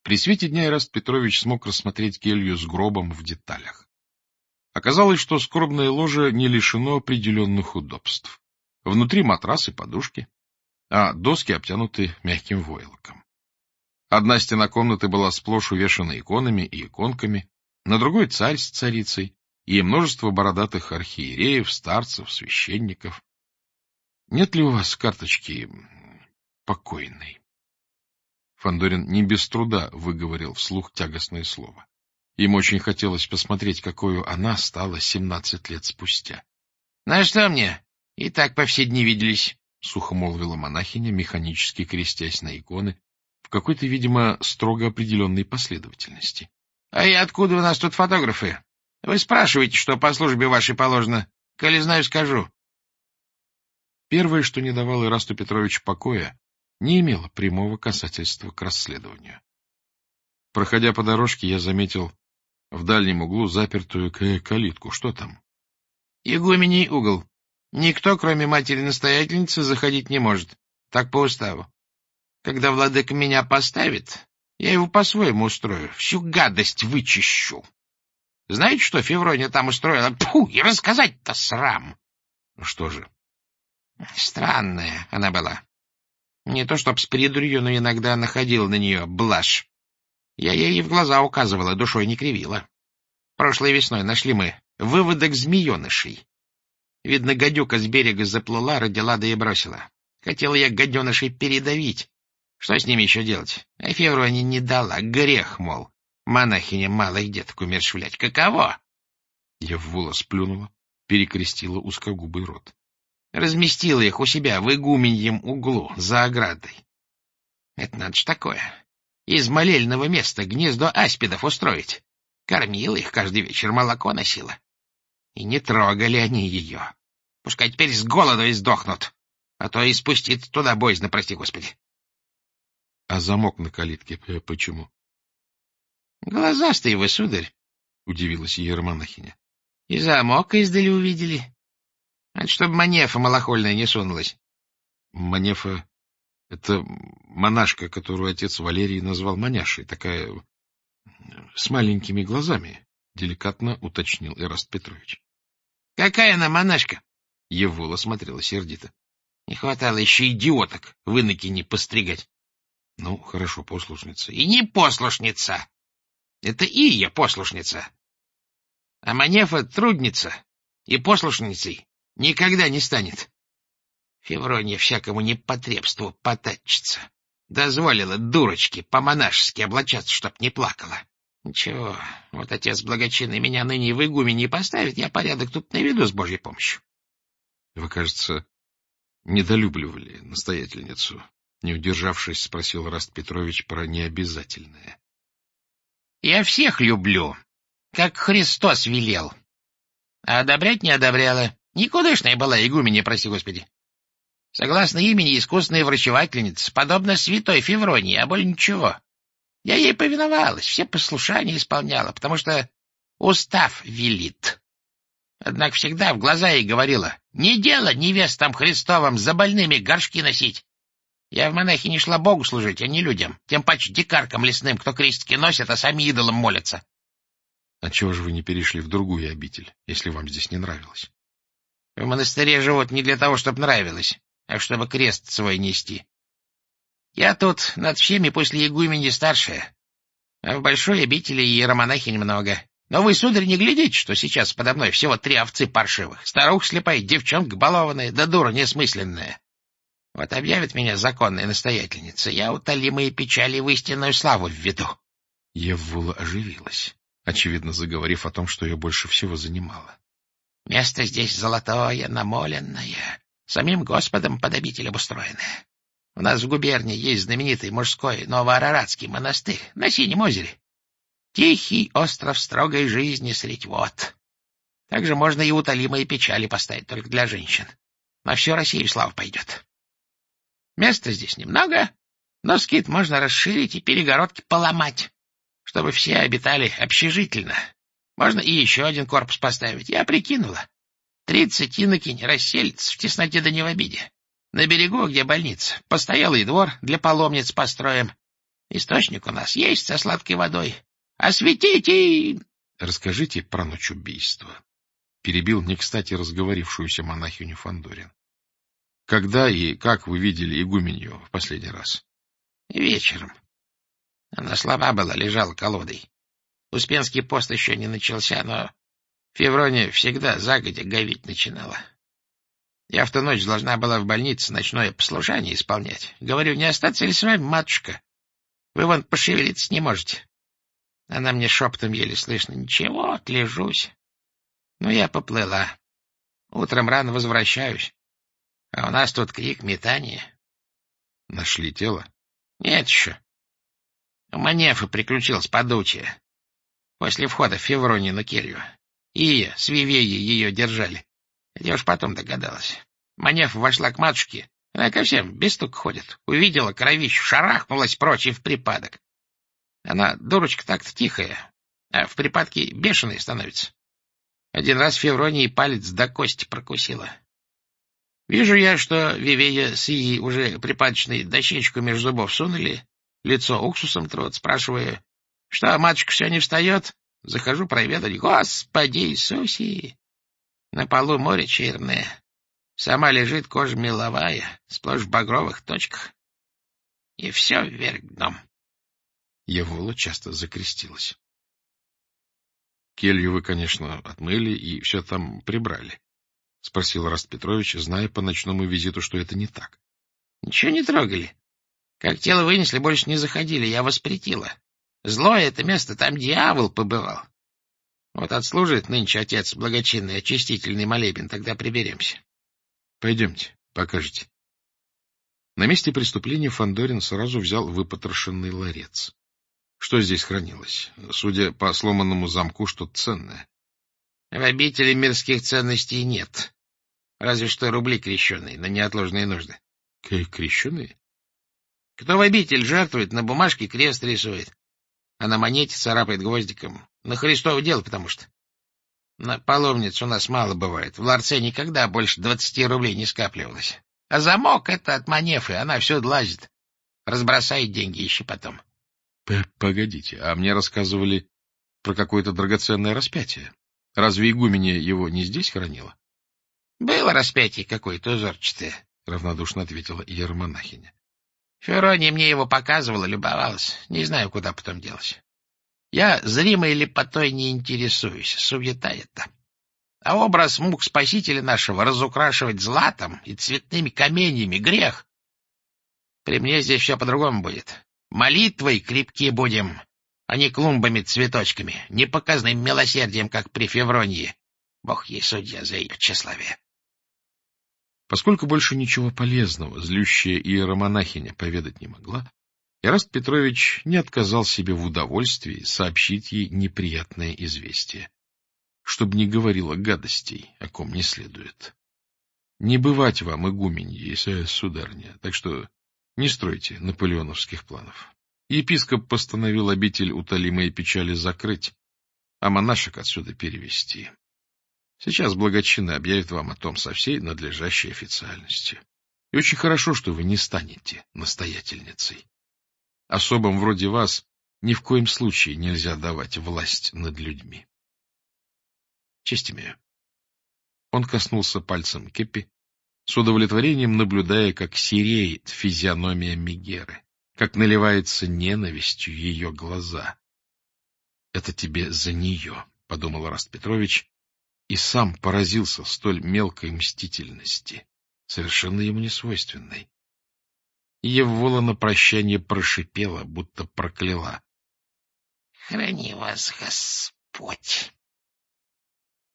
При свете дня Ираст Петрович смог рассмотреть келью с гробом в деталях. Оказалось, что скорбное ложе не лишено определенных удобств. Внутри матрас и подушки, а доски обтянуты мягким войлоком. Одна стена комнаты была сплошь увешана иконами и иконками, на другой царь с царицей и множество бородатых архиереев, старцев, священников. — Нет ли у вас карточки покойной? Фандорин не без труда выговорил вслух тягостное слово. Ему очень хотелось посмотреть, какою она стала 17 лет спустя. — На что мне? И так по все дни виделись, — сухо молвила монахиня, механически крестясь на иконы, в какой-то, видимо, строго определенной последовательности. — А и откуда у нас тут фотографы? Вы спрашиваете, что по службе вашей положено. Коли знаю, скажу. Первое, что не давало Ирасту Петровичу покоя, не имело прямого касательства к расследованию. Проходя по дорожке, я заметил в дальнем углу запертую калитку. Что там? — Игумений угол. Никто, кроме матери-настоятельницы, заходить не может. Так по уставу. Когда владыка меня поставит, я его по-своему устрою, всю гадость вычищу. Знаете, что Феврония там устроила? Пфу, и рассказать-то срам! — Что же? — Странная она была. Не то чтоб с придурью, но иногда находила на нее блажь. Я ей в глаза указывала, душой не кривила. Прошлой весной нашли мы выводок змеенышей. Видно, гадюка с берега заплыла, родила да и бросила. Хотела я гаденышей передавить. Что с ними еще делать? А Феврония не дала. Грех, мол, монахиня малых деток умерщвлять. Каково? Я в волос плюнула, перекрестила узкогубый рот. Разместила их у себя в игуменьем углу, за оградой. Это надо ж такое. Из молельного места гнездо аспидов устроить. Кормила их каждый вечер, молоко носила. И не трогали они ее. Пускай теперь с голоду и сдохнут, а то и спуститься туда боязно, прости господи. — А замок на калитке почему? — Глазастый вы, сударь, — удивилась иеромонахиня. — И замок издали увидели. Это чтобы Манефа малохольная не сунулась. — Манефа — это монашка, которую отец Валерий назвал маняшей, такая с маленькими глазами, — деликатно уточнил Ираст Петрович. — Какая она монашка? — Евула смотрела сердито. — Не хватало еще идиоток в инокине постригать. — Ну, хорошо, послушница. — И не послушница. Это Ия послушница. А Манефа трудница и послушницей никогда не станет. Феврония всякому непотребству потачится. Дозволила дурочке по-монашески облачаться, чтоб не плакала. Ничего, вот отец благочинный меня ныне в игумене поставит, я порядок тут наведу с Божьей помощью. Вы, кажется, недолюбливали настоятельницу, не удержавшись, спросил Ираст Петрович про необязательное. Я всех люблю, как Христос велел. А одобрять не одобряла. Никудышная была игуменья, прости господи. Согласно имени искусная врачевательница, подобно святой Февронии, а более ничего. Я ей повиновалась, все послушания исполняла, потому что устав велит. Однако всегда в глаза ей говорила: не дело невестам Христовым за больными горшки носить. Я в монахи не шла Богу служить, а не людям, тем паче дикаркам лесным, кто крестики носят, а сами идолам молятся. — Отчего же вы не перешли в другую обитель, если вам здесь не нравилось? — В монастыре живут не для того, чтобы нравилось, а чтобы крест свой нести. Я тут над всеми после игумени старшая, а в большой обители иеромонахинь много. Но вы, сударь, не глядите, что сейчас подо мной всего 3 овцы паршивых, старуха слепая, девчонка балованная, да дура несмысленная. Вот объявит меня законная настоятельница, я утолимые печали в истинную славу введу. Еввула оживилась, очевидно заговорив о том, что ее больше всего занимало. Место здесь золотое, намоленное, самим Господом под обитель обустроенное. У нас в губернии есть знаменитый мужской Новоараратский монастырь на Синем озере. Тихий остров строгой жизни средь вод. Также можно и утолимые печали поставить только для женщин. На всю Россию слава пойдет. Места здесь немного, но скит можно расширить и перегородки поломать, чтобы все обитали общежительно. Можно и еще один корпус поставить. Я прикинула. 30 инокинь расселится в тесноте да не в обиде. На берегу, где больница, постоялый двор для паломниц построим. Источник у нас есть со сладкой водой. Осветите! — Расскажите про ночь убийства. Перебил не кстати разговорившуюся монахиню Фандорин. — Когда и как вы видели игуменью в последний раз? — Вечером. Она слаба была, лежала колодой. Успенский пост еще не начался, но Феврония всегда загодя говить начинала. Я в ту ночь должна была в больнице ночное послушание исполнять. Говорю, не остаться ли с вами, матушка? Вы вон пошевелиться не можете. Она мне шепотом еле слышно: ничего, отлежусь. Ну, я поплыла. Утром рано возвращаюсь. А у нас тут крик, метание. Нашли тело? Нет еще. У Манефы приключилось подучие. После входа в Февронию келью. Ия с Вивеей ее держали. Я уж потом догадалась. Манефа вошла к матушке. Она ко всем без стука ходит. Увидела кровищу, шарахнулась прочь и в припадок. Она, дурочка, так-то тихая, а в припадке бешеной становится. Один раз Февронии палец до кости прокусила. Вижу я, что Вивея с Ией уже припадочной дощечку между зубов сунули, лицо уксусом трут, спрашивая, что, матушка все не встает? Захожу проведать. Господи Иисусе! На полу море черное. Сама лежит, кожа меловая, сплошь в багровых точках. И все вверх дном. Евола часто закрестилась. — Келью вы, конечно, отмыли и все там прибрали, — спросил Раст Петрович, зная по ночному визиту, что это не так. — Ничего не трогали. Как тело вынесли, больше не заходили, я воспретила. Злое это место, там дьявол побывал. Вот отслужит нынче отец благочинный очистительный молебен, тогда приберемся. — Пойдемте, покажете. На месте преступления Фандорин сразу взял выпотрошенный ларец. Что здесь хранилось? Судя по сломанному замку, что-то ценное. В обители мирских ценностей нет. Разве что рубли крещеные на неотложные нужды. — Крещеные? Кто в обитель жертвует, на бумажке крест рисует, а на монете царапает гвоздиком. На Христово дело, потому что. На паломниц у нас мало бывает. В ларце никогда больше 20 рублей не скапливалось. А замок — это от Манефы, она всюду лазит. Разбросает деньги еще потом. — Погодите, а мне рассказывали про какое-то драгоценное распятие. Разве игуменья его не здесь хранила? — Было распятие какое-то узорчатое, — равнодушно ответила иеромонахиня. Феврония мне его показывала, любовалась. Не знаю, куда потом делась. Я зримой лепотой не интересуюсь, суета это. А образ мук Спасителя нашего разукрашивать златом и цветными каменьями — грех. При мне здесь все по-другому будет. Молитвой крепки будем, а не клумбами-цветочками, не показным милосердием, как при Февронии. Бог ей судья за ее тщеславие. Поскольку больше ничего полезного злющая иеромонахиня поведать не могла, Ираст Петрович не отказал себе в удовольствии сообщить ей неприятное известие, чтобы не говорила гадостей, о ком не следует. Не бывать вам игуменьей, сударыня, так что не стройте наполеоновских планов. Епископ постановил обитель утолимой печали закрыть, а монашек отсюда перевести. Сейчас благочинно объявит вам о том со всей надлежащей официальностью. И очень хорошо, что вы не станете настоятельницей. Особам вроде вас ни в коем случае нельзя давать власть над людьми. Честь имею. Он коснулся пальцем кепи, с удовлетворением наблюдая, как сереет физиономия Мегеры, как наливается ненавистью ее глаза. — Это тебе за нее, — подумал Ираст Петрович, и сам поразился столь мелкой мстительности, совершенно ему несвойственной. Еввола на прощание прошипела, будто прокляла. — Храни вас Господь!